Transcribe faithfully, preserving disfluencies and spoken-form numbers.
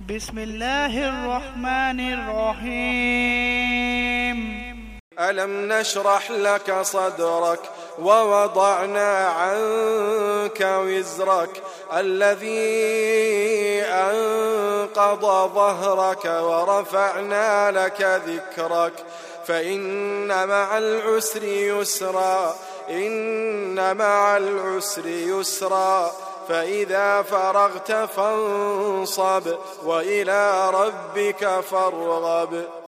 بسم الله الرحمن الرحيم. ألم نشرح لك صدرك ووضعنا عنك وزرك الذي أنقض ظهرك ورفعنا لك ذكرك فإن مع العسر يسرا إن مع العسر يسرا فإذا فرغت فانصب وإلى ربك فارغب.